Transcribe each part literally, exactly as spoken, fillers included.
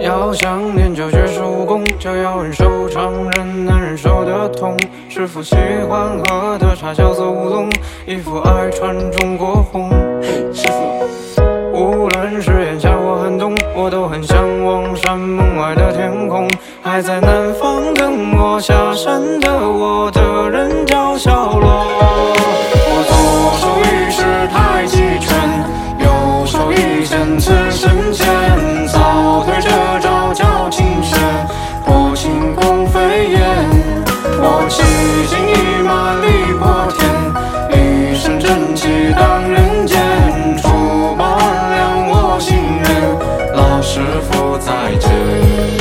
要想练就绝世武功，就要忍受常人难忍受的痛。师傅喜欢喝的茶叫做乌龙，衣服爱穿中国红。 嘿，师傅， 无论是炎夏或寒冬，我都很向往山门外的天空。还在南方等我下山的我的人叫小罗。我左手一式太极拳，右手一剑刺身前，早退这招叫清玄，破轻功飞燕。我骑尽一马力破天，一身正气荡人间。除暴安良我心愿，老师傅再见。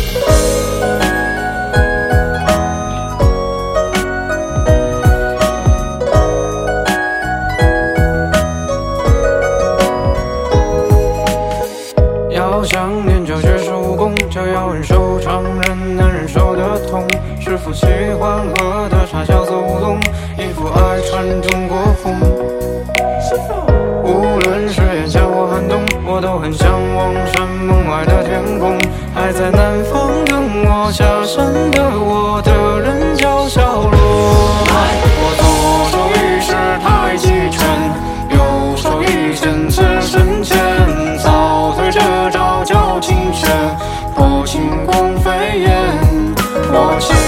要想练就绝世武功，就要忍受常人难忍受的痛。师傅喜欢喝的茶叫做乌龙，衣服爱穿中国红。无论是炎夏或寒冬，我都很向往山门外的天空。还在南方等我下山的我的人叫小罗。我左手一式太极拳，右手一剑刺身前，早退这招叫清玄，破轻功飞燕。我